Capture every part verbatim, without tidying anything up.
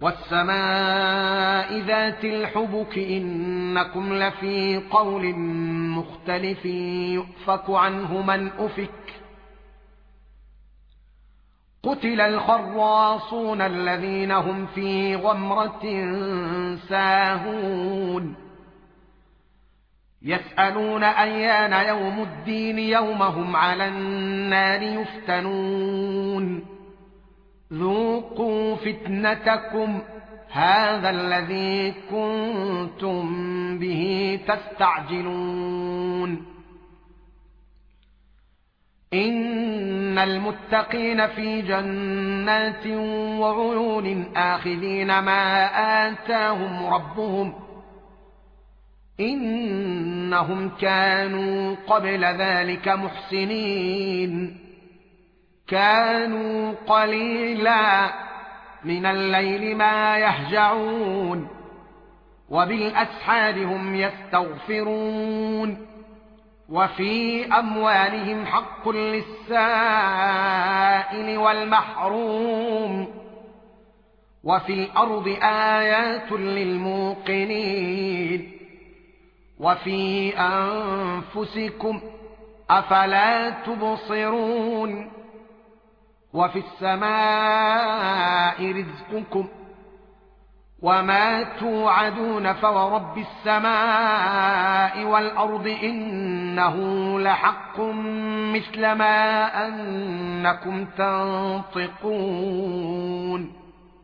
والسماء ذات الحبك إنكم لفي قول مختلف يؤفك عنه من أفك قتل الخراصون الذين هم في غمرة ساهون يسألون أيان يوم الدين يوم هم على النار يفتنون ذوقوا فتنتكم هذا الذي كنتم به تستعجلون إن المتقين في جنات وعيون آخذين ما آتاهم ربهم إنهم كانوا قبل ذلك محسنين كانوا قليلا من الليل ما يهجعون وبالأسحار هم يستغفرون وفي أموالهم حق للسائل والمحروم وفي الأرض آيات للموقنين وفي أنفسكم أفلا تبصرون وفي السماء رزقكم وما توعدون فورب السماء والأرض إنه لحق مثل ما أنكم تنطقون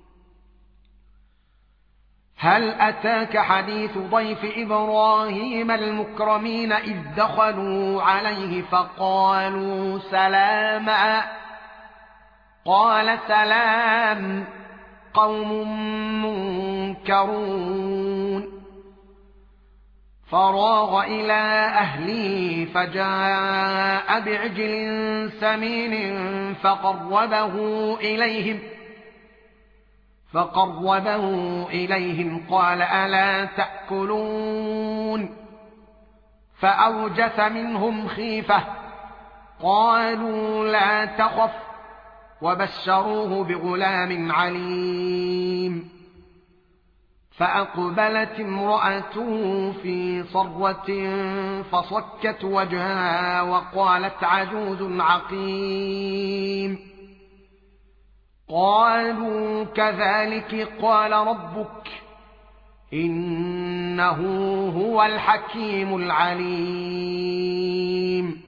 هل أتاك حديث ضيف إبراهيم المكرمين إذ دخلوا عليه فقالوا سلاما قال سلام قوم منكرون فراغ إلى أهله فجاء بعجل سمين فقربه إليهم فقربه إليهم قال ألا تأكلون فأوجس منهم خيفة قالوا لا تخف وبشروه بغلام عليم فأقبلت امرأته في صرة فصكت وجهها وقالت عجوز عقيم قالوا كذلك قال ربك إنه هو الحكيم العليم